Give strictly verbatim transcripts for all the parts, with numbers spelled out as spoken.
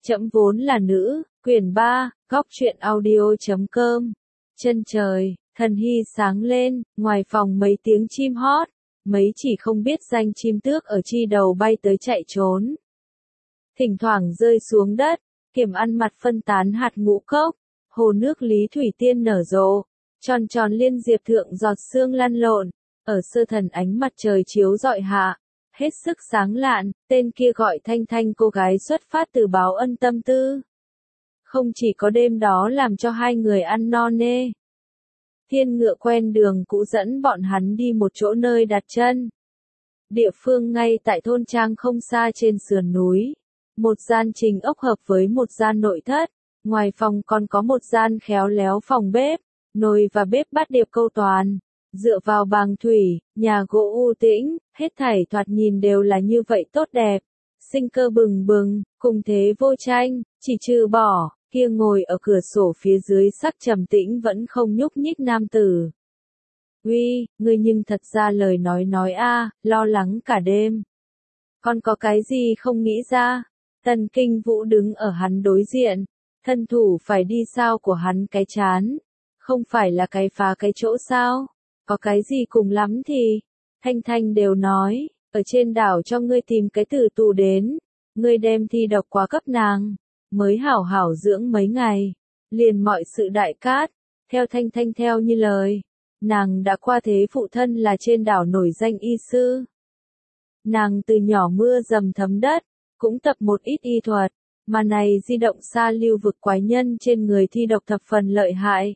Trẫm vốn là nữ, quyển ba, góc truyện audio chấm com. Chân trời, thần hy sáng lên, ngoài phòng mấy tiếng chim hót, mấy chỉ không biết danh chim tước ở chi đầu bay tới chạy trốn. Thỉnh thoảng rơi xuống đất, kiểm ăn mặt phân tán hạt ngũ cốc, hồ nước Lý Thủy Tiên nở rộ, tròn tròn liên diệp thượng giọt sương lăn lộn, ở sơ thần ánh mặt trời chiếu rọi hạ, hết sức sáng lạn, tên kia gọi Thanh Thanh cô gái xuất phát từ báo ân tâm tư. Không chỉ có đêm đó làm cho hai người ăn no nê. Thiên ngựa quen đường cũ dẫn bọn hắn đi một chỗ nơi đặt chân. Địa phương ngay tại thôn trang không xa trên sườn núi. Một gian trình ốc hợp với một gian nội thất. Ngoài phòng còn có một gian khéo léo phòng bếp, nồi và bếp bát điệp câu toàn. Dựa vào bàng thủy, nhà gỗ u tĩnh, hết thảy thoạt nhìn đều là như vậy tốt đẹp. Sinh cơ bừng bừng, cùng thế vô tranh, chỉ trừ bỏ, kia ngồi ở cửa sổ phía dưới sắc trầm tĩnh vẫn không nhúc nhích nam tử. Uy, ngươi nhưng thật ra lời nói nói a, lo lắng cả đêm. Còn có cái gì không nghĩ ra? Tần Kinh Vũ đứng ở hắn đối diện, thân thủ phải đi sao của hắn cái chán. Không phải là cái phá cái chỗ sao? Có cái gì cùng lắm thì, Thanh Thanh đều nói, ở trên đảo cho ngươi tìm cái tử tù đến, ngươi đem thi độc quá cấp nàng, mới hảo hảo dưỡng mấy ngày, liền mọi sự đại cát, theo Thanh Thanh theo như lời, nàng đã qua thế phụ thân là trên đảo nổi danh y sư. Nàng từ nhỏ mưa dầm thấm đất, cũng tập một ít y thuật, mà này di động xa lưu vực quái nhân trên người thi độc thập phần lợi hại.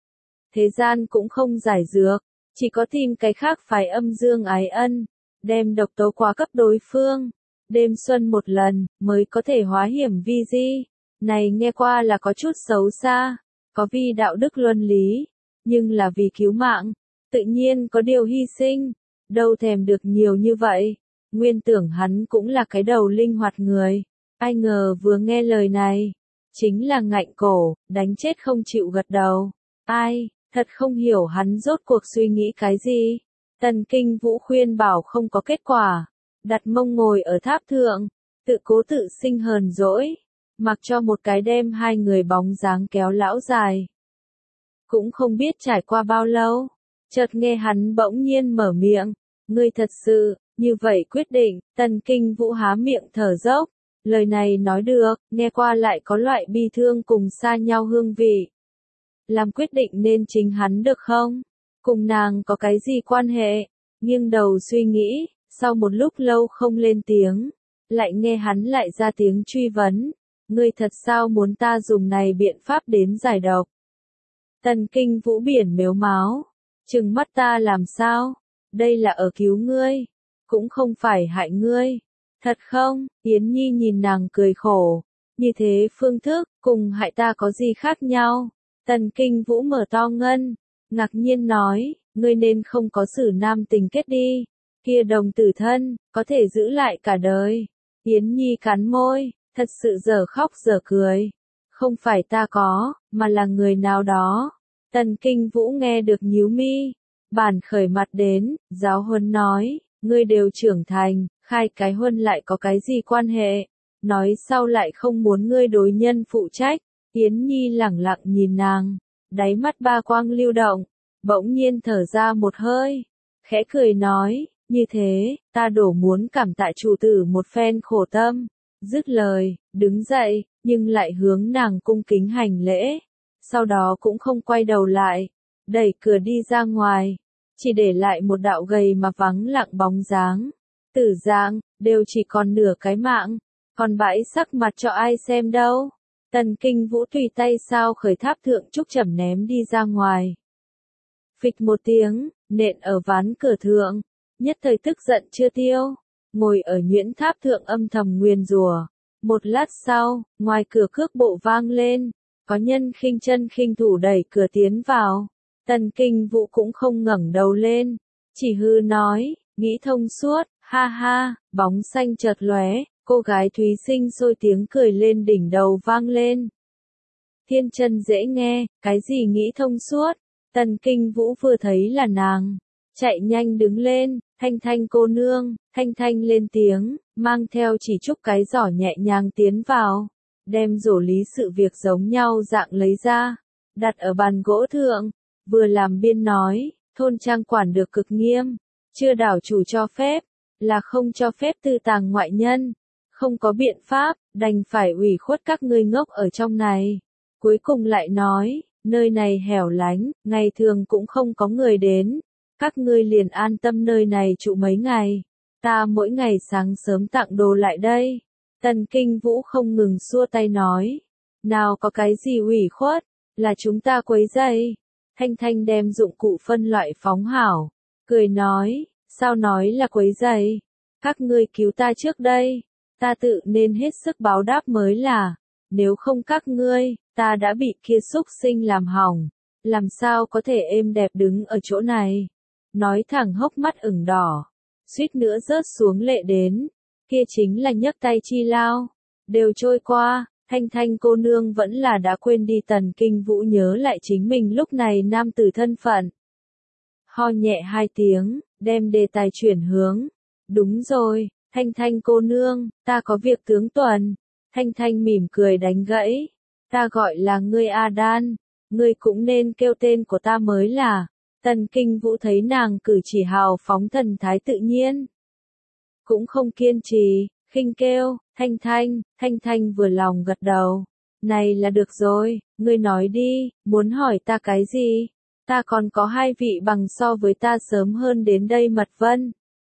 Thế gian cũng không giải dược. Chỉ có tìm cái khác phải âm dương ái ân, đem độc tố qua cấp đối phương, đêm xuân một lần, mới có thể hóa hiểm vi di. Này nghe qua là có chút xấu xa, có vì đạo đức luân lý, nhưng là vì cứu mạng, tự nhiên có điều hy sinh, đâu thèm được nhiều như vậy. Nguyên tưởng hắn cũng là cái đầu linh hoạt người, ai ngờ vừa nghe lời này, chính là ngạnh cổ, đánh chết không chịu gật đầu. Ai? Thật không hiểu hắn rốt cuộc suy nghĩ cái gì. Tần Kinh Vũ khuyên bảo không có kết quả. Đặt mông ngồi ở tháp thượng. Tự cố tự sinh hờn dỗi. Mặc cho một cái đêm hai người bóng dáng kéo lão dài. Cũng không biết trải qua bao lâu. Chợt nghe hắn bỗng nhiên mở miệng. Ngươi thật sự, như vậy quyết định. Tần Kinh Vũ há miệng thở dốc. Lời này nói được, nghe qua lại có loại bi thương cùng xa nhau hương vị. Làm quyết định nên chính hắn được không? Cùng nàng có cái gì quan hệ? Nghiêng đầu suy nghĩ, sau một lúc lâu không lên tiếng, lại nghe hắn lại ra tiếng truy vấn. Ngươi thật sao muốn ta dùng này biện pháp đến giải độc? Tần Kinh Vũ biển mếu máo, trừng mắt ta làm sao? Đây là ở cứu ngươi, cũng không phải hại ngươi. Thật không? Yến Nhi nhìn nàng cười khổ, như thế phương thức, cùng hại ta có gì khác nhau? Tần Kinh Vũ mở to ngân, ngạc nhiên nói, ngươi nên không có xử nam tình kết đi, kia đồng tử thân, có thể giữ lại cả đời. Yến Nhi cắn môi, thật sự giờ khóc giờ cười. Không phải ta có, mà là người nào đó. Tần Kinh Vũ nghe được nhíu mi, bản khởi mặt đến, giáo huấn nói, ngươi đều trưởng thành, khai cái huân lại có cái gì quan hệ, nói sau lại không muốn ngươi đối nhân phụ trách. Yến Nhi lẳng lặng nhìn nàng, đáy mắt ba quang lưu động, bỗng nhiên thở ra một hơi, khẽ cười nói, như thế, ta đổ muốn cảm tạ chủ tử một phen khổ tâm. Dứt lời, đứng dậy, nhưng lại hướng nàng cung kính hành lễ, sau đó cũng không quay đầu lại, đẩy cửa đi ra ngoài, chỉ để lại một đạo gầy mà vắng lặng bóng dáng. Tử Giang, đều chỉ còn nửa cái mạng, còn bãi sắc mặt cho ai xem đâu. Tần Kinh Vũ tùy tay sao khởi tháp thượng trúc chẩm ném đi ra ngoài. Phịch một tiếng, nện ở ván cửa thượng, nhất thời tức giận chưa tiêu, ngồi ở nhuyễn tháp thượng âm thầm nguyền rủa. Một lát sau, ngoài cửa cước bộ vang lên, có nhân khinh chân khinh thủ đẩy cửa tiến vào. Tần Kinh Vũ cũng không ngẩng đầu lên, chỉ hư nói, nghĩ thông suốt, ha ha, bóng xanh chợt lóe. Cô gái Thúy Sinh sôi tiếng cười lên đỉnh đầu vang lên. Thiên chân dễ nghe, cái gì nghĩ thông suốt? Tần Kinh Vũ vừa thấy là nàng, chạy nhanh đứng lên, Thanh Thanh cô nương, Thanh Thanh lên tiếng, mang theo chỉ trúc cái giỏ nhẹ nhàng tiến vào. đem rổ lý sự việc giống nhau dạng lấy ra, đặt ở bàn gỗ thượng, vừa làm biên nói, thôn trang quản được cực nghiêm, chưa đảo chủ cho phép, là không cho phép tư tàng ngoại nhân, không có biện pháp, đành phải ủy khuất các ngươi ngốc ở trong này. Cuối cùng lại nói, nơi này hẻo lánh, ngày thường cũng không có người đến, các ngươi liền an tâm nơi này trụ mấy ngày, ta mỗi ngày sáng sớm tặng đồ lại đây. Tần Kinh Vũ không ngừng xua tay nói, nào có cái gì ủy khuất, là chúng ta quấy rầy. Thanh Thanh đem dụng cụ phân loại phóng hảo, cười nói, sao nói là quấy rầy, các ngươi cứu ta trước đây, ta tự nên hết sức báo đáp mới là, nếu không các ngươi, ta đã bị kia xúc sinh làm hỏng, làm sao có thể êm đẹp đứng ở chỗ này. Nói thẳng hốc mắt ửng đỏ, suýt nữa rớt xuống lệ đến, kia chính là nhấc tay chi lao, đều trôi qua. Thanh Thanh cô nương vẫn là đã quên đi Tần Kinh Vũ nhớ lại chính mình lúc này nam tử thân phận. Ho nhẹ hai tiếng, đem đề tài chuyển hướng. Đúng rồi, Thanh Thanh cô nương, ta có việc tướng tuần. Thanh Thanh mỉm cười đánh gãy. Ta gọi là ngươi A Đan, ngươi cũng nên kêu tên của ta mới là. Tần Kinh Vũ thấy nàng cử chỉ hào phóng thần thái tự nhiên. Cũng không kiên trì, khinh kêu, Thanh Thanh, Thanh Thanh vừa lòng gật đầu. Này là được rồi, ngươi nói đi, muốn hỏi ta cái gì? Ta còn có hai vị bằng so với ta sớm hơn đến đây Mật Vân.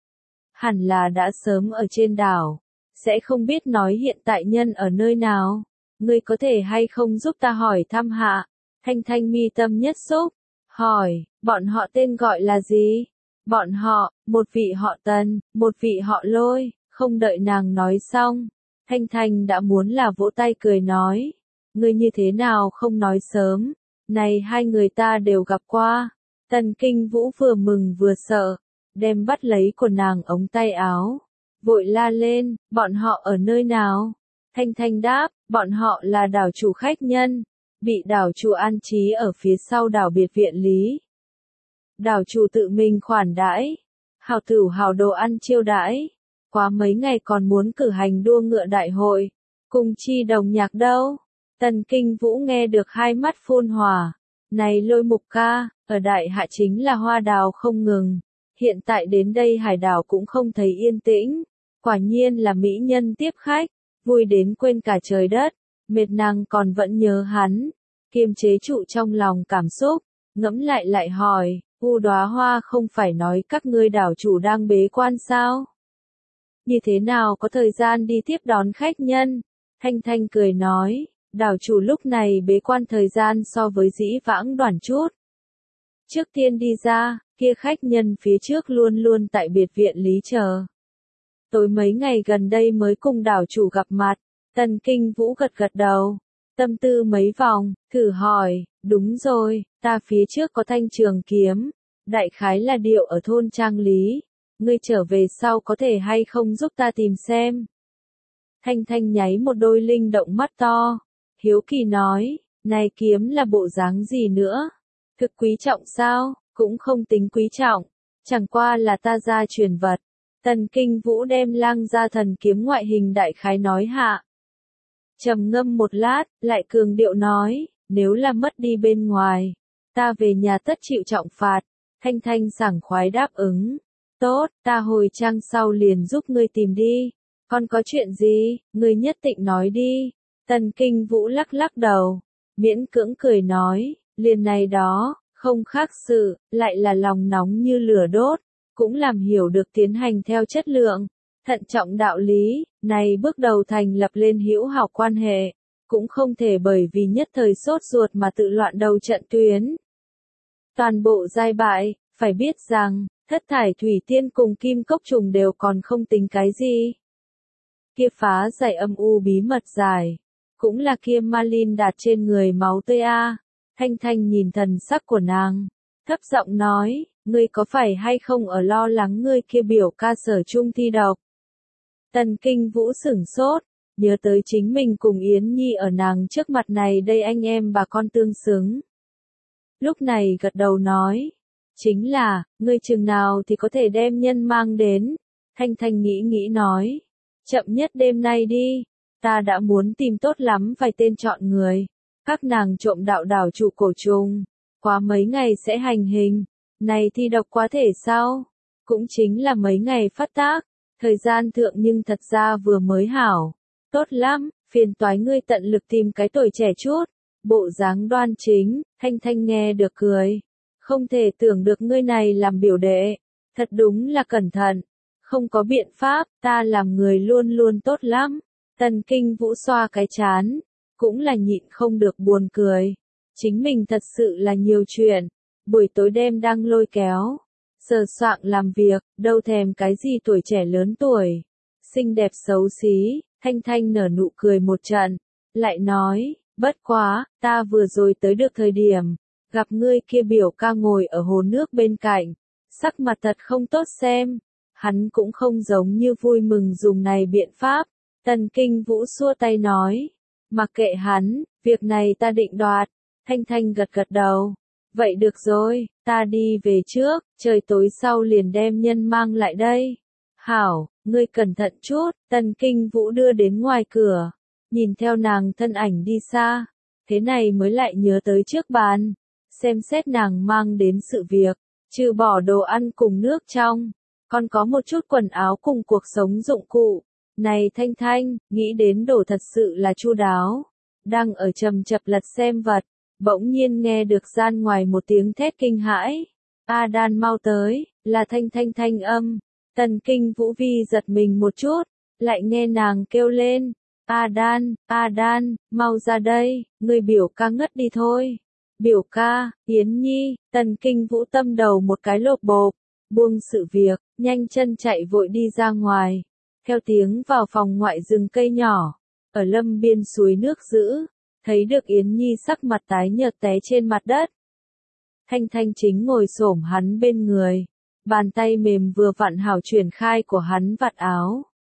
Hẳn là đã sớm ở trên đảo, sẽ không biết nói hiện tại nhân ở nơi nào. Ngươi có thể hay không giúp ta hỏi thăm hạ? Thanh Thanh mi tâm nhất xúc, hỏi, bọn họ tên gọi là gì? Bọn họ, một vị họ Tần, một vị họ Lôi. Không đợi nàng nói xong, Thanh Thanh đã muốn là vỗ tay cười nói, ngươi như thế nào không nói sớm, này hai người ta đều gặp qua. Tần Kinh Vũ vừa mừng vừa sợ, đem bắt lấy của nàng ống tay áo, vội la lên, bọn họ ở nơi nào? Thanh Thanh đáp, bọn họ là đảo chủ khách nhân, bị đảo chủ an trí ở phía sau đảo biệt viện lý. Đảo chủ tự mình khoản đãi, hào tửu hào đồ ăn chiêu đãi. Quá mấy ngày còn muốn cử hành đua ngựa đại hội, cùng chi đồng nhạc đâu. Tần Kinh Vũ nghe được hai mắt phun hỏa, này Lôi mục ca, ở đại hạ chính là hoa đào không ngừng, hiện tại đến đây hải đảo cũng không thấy yên tĩnh, quả nhiên là mỹ nhân tiếp khách, vui đến quên cả trời đất, mệt nàng còn vẫn nhớ hắn, kiềm chế trụ trong lòng cảm xúc, ngẫm lại lại hỏi, U Đóa Hoa không phải nói các ngươi đảo chủ đang bế quan sao? Như thế nào có thời gian đi tiếp đón khách nhân? Thanh Thanh cười nói, đảo chủ lúc này bế quan thời gian so với dĩ vãng đoạn chút. Trước tiên đi ra, kia khách nhân phía trước luôn luôn tại biệt viện lý chờ. Tối mấy ngày gần đây mới cùng đảo chủ gặp mặt, Tần Kinh Vũ gật gật đầu, tâm tư mấy vòng, thử hỏi, đúng rồi, ta phía trước có thanh trường kiếm, đại khái là điệu ở thôn Trang Lý. Ngươi trở về sau có thể hay không giúp ta tìm xem. Thanh Thanh nháy một đôi linh động mắt to, hiếu kỳ nói, này kiếm là bộ dáng gì nữa? Thực quý trọng sao? Cũng không tính quý trọng, chẳng qua là ta gia truyền vật. Tần Kinh Vũ đem lang gia thần kiếm ngoại hình đại khái nói hạ. Trầm ngâm một lát, lại cường điệu nói, nếu là mất đi bên ngoài, ta về nhà tất chịu trọng phạt. Thanh Thanh sảng khoái đáp ứng. Tốt, ta hồi trang sau liền giúp ngươi tìm đi. Còn có chuyện gì, ngươi nhất định nói đi. Tần Kinh Vũ lắc lắc đầu, miễn cưỡng cười nói, liền này đó, không khác sự, lại là lòng nóng như lửa đốt, cũng làm hiểu được tiến hành theo chất lượng, thận trọng đạo lý, này bước đầu thành lập lên hữu hảo quan hệ, cũng không thể bởi vì nhất thời sốt ruột mà tự loạn đầu trận tuyến. Toàn bộ giai bại, phải biết rằng, thất thải thủy tiên cùng kim cốc trùng đều còn không tính cái gì. Kia phá giải âm u bí mật dài, cũng là kia Malin đạt trên người máu tươi a. Thanh Thanh nhìn thần sắc của nàng, thấp giọng nói, ngươi có phải hay không ở lo lắng ngươi kia biểu ca Sở Trung thi độc? Tần Kinh Vũ sửng sốt, nhớ tới chính mình cùng Yến Nhi ở nàng trước mặt này đây anh em bà con tương xứng. Lúc này gật đầu nói, chính là, ngươi chừng nào thì có thể đem nhân mang đến. Thanh Thanh nghĩ nghĩ nói, chậm nhất đêm nay đi. ta đã muốn tìm tốt lắm vài tên chọn người. Các nàng trộm đạo đảo trụ cổ trùng, quá mấy ngày sẽ hành hình, này thi độc quá thể sao? Cũng chính là mấy ngày phát tác, thời gian thượng nhưng thật ra vừa mới hảo. Tốt lắm, phiền toái ngươi tận lực tìm cái tuổi trẻ chút, bộ dáng đoan chính, Thanh Thanh nghe được cười. Không thể tưởng được ngươi này làm biểu đệ, thật đúng là cẩn thận. Không có biện pháp, ta làm người luôn luôn tốt lắm. Tần Kinh Vũ xoa cái chán, cũng là nhịn không được buồn cười. Chính mình thật sự là nhiều chuyện, buổi tối đêm đang lôi kéo, sờ soạng làm việc, đâu thèm cái gì tuổi trẻ lớn tuổi. Xinh đẹp xấu xí, Thanh Thanh nở nụ cười một trận, lại nói, bất quá, ta vừa rồi tới được thời điểm, gặp ngươi kia biểu ca ngồi ở hồ nước bên cạnh, sắc mặt thật không tốt xem, hắn cũng không giống như vui mừng dùng này biện pháp. Tần Kinh Vũ xua tay nói, mặc kệ hắn, việc này ta định đoạt. Thanh Thanh gật gật đầu, vậy được rồi, ta đi về trước, trời tối sau liền đem nhân mang lại đây. Hảo, ngươi cẩn thận chút. Tần Kinh Vũ đưa đến ngoài cửa, nhìn theo nàng thân ảnh đi xa, thế này mới lại nhớ tới trước bàn, xem xét nàng mang đến sự việc, trừ bỏ đồ ăn cùng nước trong, còn có một chút quần áo cùng cuộc sống dụng cụ. Này Thanh Thanh, nghĩ đến đồ thật sự là chu đáo, đang ở trầm chập lật xem vật, bỗng nhiên nghe được gian ngoài một tiếng thét kinh hãi. A Đan mau tới, là Thanh Thanh thanh âm. Tần Kinh Vũ vi giật mình một chút, lại nghe nàng kêu lên, A Đan, A Đan, mau ra đây, người biểu ca ngất đi thôi. Biểu ca, Yến Nhi. Tần Kinh Vũ tâm đầu một cái lộp bộp, buông sự việc, nhanh chân chạy vội đi ra ngoài, theo tiếng vào phòng ngoại rừng cây nhỏ, ở lâm biên suối nước giữ, thấy được Yến Nhi sắc mặt tái nhợt té trên mặt đất. Thanh Thanh chính ngồi xổm hắn bên người, bàn tay mềm vừa vặn hảo chuyển khai của hắn vạt áo.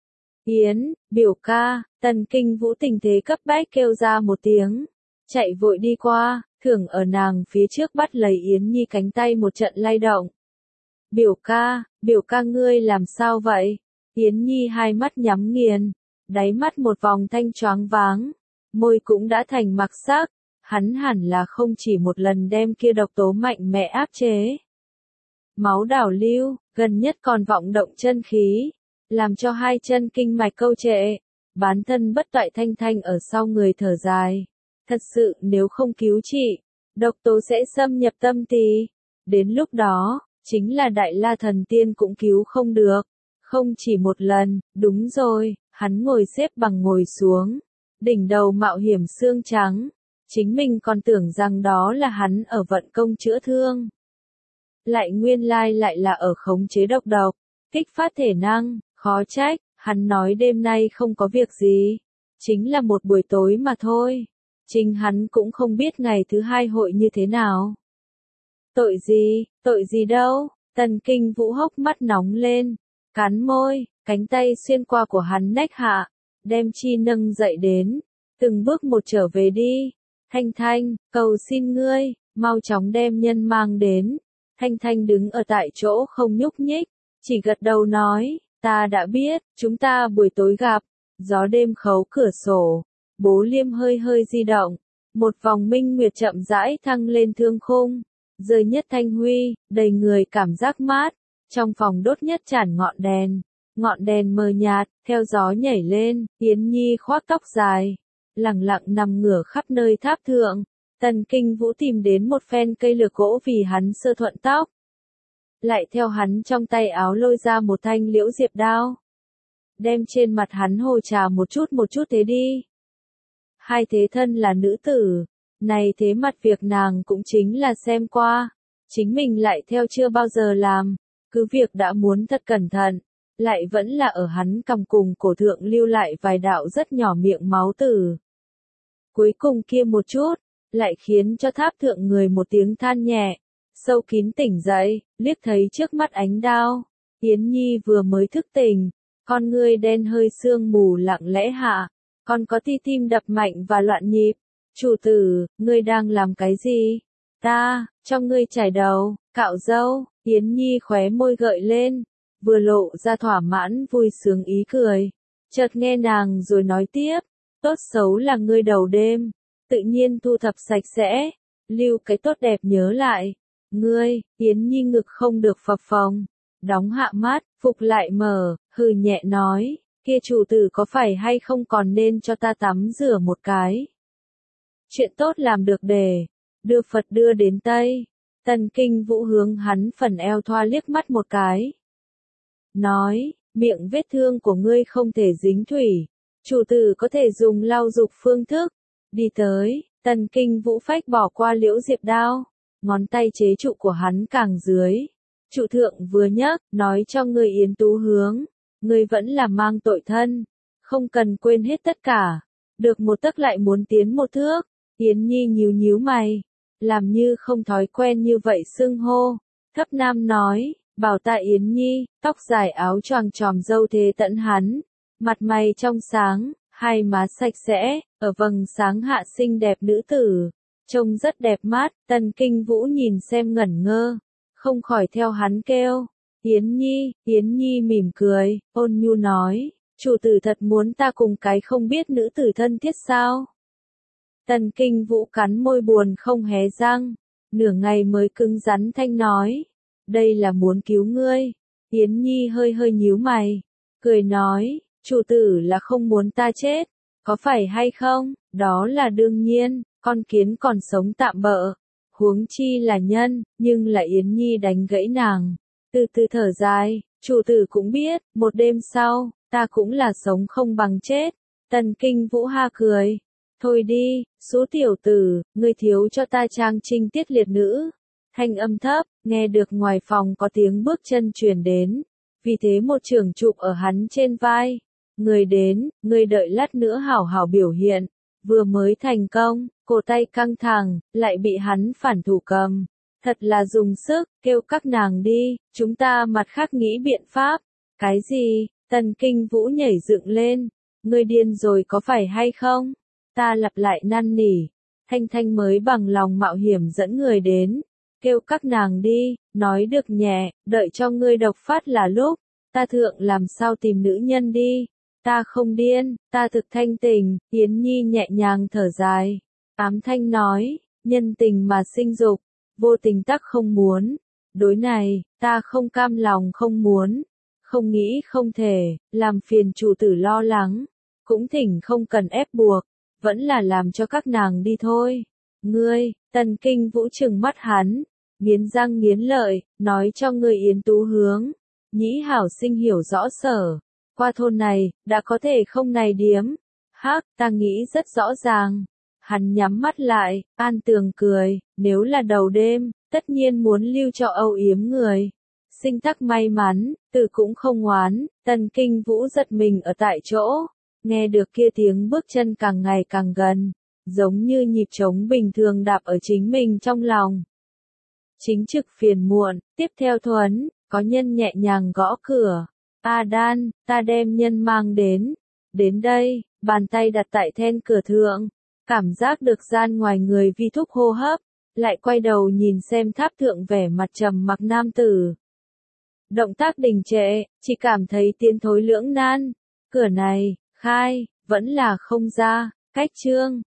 Yến, biểu ca. Tần Kinh Vũ tình thế cấp bách kêu ra một tiếng, chạy vội đi qua, thường ở nàng phía trước bắt lấy Yến Nhi cánh tay một trận lay động. Biểu ca, biểu ca ngươi làm sao vậy? Yến Nhi hai mắt nhắm nghiền, đáy mắt một vòng thanh choáng váng, môi cũng đã thành mặc sắc, hắn hẳn là không chỉ một lần đem kia độc tố mạnh mẽ áp chế. Máu đảo lưu, gần nhất còn vọng động chân khí, làm cho hai chân kinh mạch câu trệ, bán thân bất toại. Thanh Thanh ở sau người thở dài, thật sự nếu không cứu trị, độc tố sẽ xâm nhập tâm tỳ, đến lúc đó, chính là Đại La Thần Tiên cũng cứu không được. Không chỉ một lần, đúng rồi, hắn ngồi xếp bằng ngồi xuống, đỉnh đầu mạo hiểm xương trắng, chính mình còn tưởng rằng đó là hắn ở vận công chữa thương. Lại nguyên lai lại là ở khống chế độc độc, kích phát thể năng, khó trách, hắn nói đêm nay không có việc gì, chính là một buổi tối mà thôi, chính hắn cũng không biết ngày thứ hai hội như thế nào. Tội gì, tội gì đâu. Tần Kinh Vũ hốc mắt nóng lên, cắn môi, cánh tay xuyên qua của hắn nách hạ, đem chi nâng dậy đến, từng bước một trở về đi. Thanh Thanh, cầu xin ngươi, mau chóng đem nhân mang đến. Thanh Thanh đứng ở tại chỗ không nhúc nhích, chỉ gật đầu nói, ta đã biết, chúng ta buổi tối gặp. Gió đêm khấu cửa sổ, bố liêm hơi hơi di động, một vòng minh nguyệt chậm rãi thăng lên thương khung, rơi nhất thanh huy, đầy người cảm giác mát. Trong phòng đốt nhất chản ngọn đèn, ngọn đèn mờ nhạt, theo gió nhảy lên. Yến Nhi khoác tóc dài, lẳng lặng nằm ngửa khắp nơi tháp thượng. Tần Kinh Vũ tìm đến một phen cây lược gỗ vì hắn sơ thuận tóc, lại theo hắn trong tay áo lôi ra một thanh liễu diệp đao, đem trên mặt hắn hồ trà một chút một chút thế đi. Hai thế thân là nữ tử, này thế mặt việc nàng cũng chính là xem qua, chính mình lại theo chưa bao giờ làm, cứ việc đã muốn thật cẩn thận, lại vẫn là ở hắn cằm cùng cổ thượng lưu lại vài đạo rất nhỏ miệng máu tử. Cuối cùng kia một chút, lại khiến cho tháp thượng người một tiếng than nhẹ, sâu kín tỉnh dậy, liếc thấy trước mắt ánh đao. Yến Nhi vừa mới thức tỉnh, con ngươi đen hơi sương mù lặng lẽ hạ, còn có ti tim đập mạnh và loạn nhịp. Chủ tử, ngươi đang làm cái gì? Ta, cho ngươi chải đầu, cạo râu. Yến Nhi khóe môi gợi lên, vừa lộ ra thỏa mãn vui sướng ý cười. Chợt nghe nàng rồi nói tiếp, tốt xấu là ngươi đầu đêm, tự nhiên thu thập sạch sẽ, lưu cái tốt đẹp nhớ lại. Ngươi, Yến Nhi ngực không được phập phồng, đóng hạ mắt, phục lại mở, hừ nhẹ nói, kia chủ tử có phải hay không còn nên cho ta tắm rửa một cái. Chuyện tốt làm được để, đưa Phật đưa đến Tây. Tần Kinh Vũ hướng hắn phần eo thoa liếc mắt một cái. Nói, miệng vết thương của ngươi không thể dính thủy, chủ tử có thể dùng lau dục phương thức. Đi tới, Tần Kinh Vũ phách bỏ qua Liễu Diệp đao, ngón tay chế trụ của hắn càng dưới. Trụ thượng vừa nhấc, nói cho người Yến Tú hướng, ngươi vẫn là mang tội thân, không cần quên hết tất cả. Được một tấc lại muốn tiến một thước. Yến Nhi nhíu nhíu mày, làm như không thói quen như vậy xưng hô. Thấp Nam nói, bảo ta Yến Nhi, tóc dài áo choàng tròm râu thế tận hắn, mặt mày trong sáng, hai má sạch sẽ, ở vầng sáng hạ xinh đẹp nữ tử, trông rất đẹp mắt. Tần Kinh Vũ nhìn xem ngẩn ngơ, không khỏi theo hắn kêu, Yến Nhi. Yến Nhi mỉm cười, ôn nhu nói, chủ tử thật muốn ta cùng cái không biết nữ tử thân thiết sao? Tần Kinh Vũ cắn môi buồn không hé răng, nửa ngày mới cứng rắn thanh nói, đây là muốn cứu ngươi. Yến Nhi hơi hơi nhíu mày, cười nói, chủ tử là không muốn ta chết, có phải hay không? Đó là đương nhiên, con kiến còn sống tạm bợ, huống chi là nhân. Nhưng là Yến Nhi đánh gãy nàng, từ từ thở dài, chủ tử cũng biết, một đêm sau, ta cũng là sống không bằng chết. Tần Kinh Vũ ha cười, thôi đi, số tiểu tử, ngươi thiếu cho ta trang trinh tiết liệt nữ. Thanh âm thấp, nghe được ngoài phòng có tiếng bước chân truyền đến, vì thế một trường chụp ở hắn trên vai. Người đến, người đợi lát nữa hảo hảo biểu hiện. Vừa mới thành công, cổ tay căng thẳng, lại bị hắn phản thủ cầm. Thật là dùng sức, kêu các nàng đi, chúng ta mặt khác nghĩ biện pháp. Cái gì? Tần Kinh Vũ nhảy dựng lên. Ngươi điên rồi có phải hay không? Ta lặp lại năn nỉ. Thanh Thanh mới bằng lòng mạo hiểm dẫn người đến. Kêu các nàng đi, nói được nhẹ, đợi cho ngươi độc phát là lúc. Ta thượng làm sao tìm nữ nhân đi. Ta không điên, ta thực thanh tình. Yến Nhi nhẹ nhàng thở dài. Ám Thanh nói, nhân tình mà sinh dục, vô tình tắc không muốn. Đối này, ta không cam lòng không muốn, không nghĩ không thể, làm phiền chủ tử lo lắng, cũng thỉnh không cần ép buộc, vẫn là làm cho các nàng đi thôi. Ngươi, Tần Kinh Vũ trừng mắt hắn, nghiến răng nghiến lợi, nói cho ngươi Yến Tú hướng, nhĩ hảo sinh hiểu rõ sở, qua thôn này, đã có thể không này điếm. Hắc, ta nghĩ rất rõ ràng. Hắn nhắm mắt lại, an tường cười, nếu là đầu đêm, tất nhiên muốn lưu cho âu yếm người. Sinh tắc may mắn, từ cũng không oán. Tần Kinh Vũ giật mình ở tại chỗ, nghe được kia tiếng bước chân càng ngày càng gần, giống như nhịp trống bình thường đạp ở chính mình trong lòng. Chính trực phiền muộn, tiếp theo thuấn, có nhân nhẹ nhàng gõ cửa. A Đan, ta đem nhân mang đến. Đến đây, bàn tay đặt tại then cửa thượng, cảm giác được gian ngoài người vi thúc hô hấp, lại quay đầu nhìn xem tháp thượng vẻ mặt trầm mặc nam tử. Động tác đình trệ, chỉ cảm thấy tiến thối lưỡng nan. Cửa này, khai, vẫn là không ra. Cách chương,